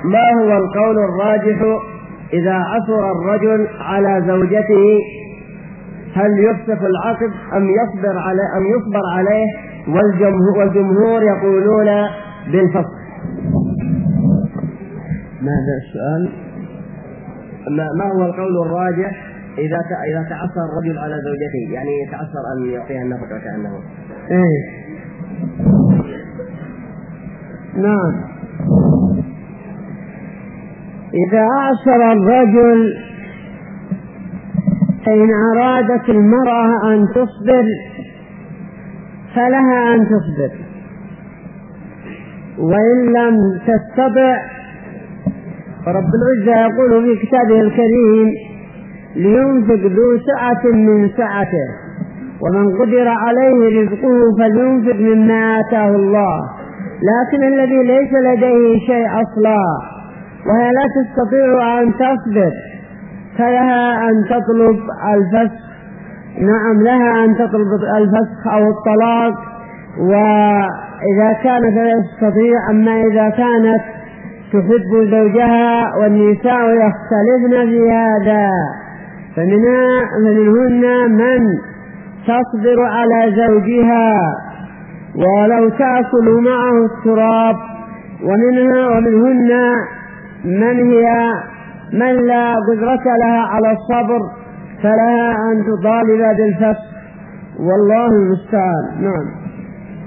ما هو القول الراجح إذا عثر الرجل على زوجته؟ هل يفسخ العقد أم يصبر عليه؟ والجمهور يقولون بالفسخ. ماذا السؤال؟ ما هو القول الراجح إذا تعثر الرجل على زوجته، يعني يتعثر أن يعطيها النفقة كأنه؟ نعم، إذا أعسر الرجل فإن أرادت المرأة أن تصبر فلها أن تصبر، وإن لم تستطع فرب العزة يقول في كتابه الكريم: لينفق ذو سعة من سعته ومن قدر عليه رزقه فلينفق مما آتاه الله. لكن الذي ليس لديه شيء أصلا وهي لا تستطيع أن تصبر فلها أن تطلب الفسخ. نعم، لها أن تطلب الفسخ أو الطلاق، وإذا كانت لا تستطيع. أما إذا كانت تحب زوجها والنساء يختلفن في هذا فمنهن من تصبر على زوجها ولو تأكل معه التراب، ومنهن من لا قدرة لها على الصبر فلها أن تطالب بالفسخ، والله المستعان. نعم.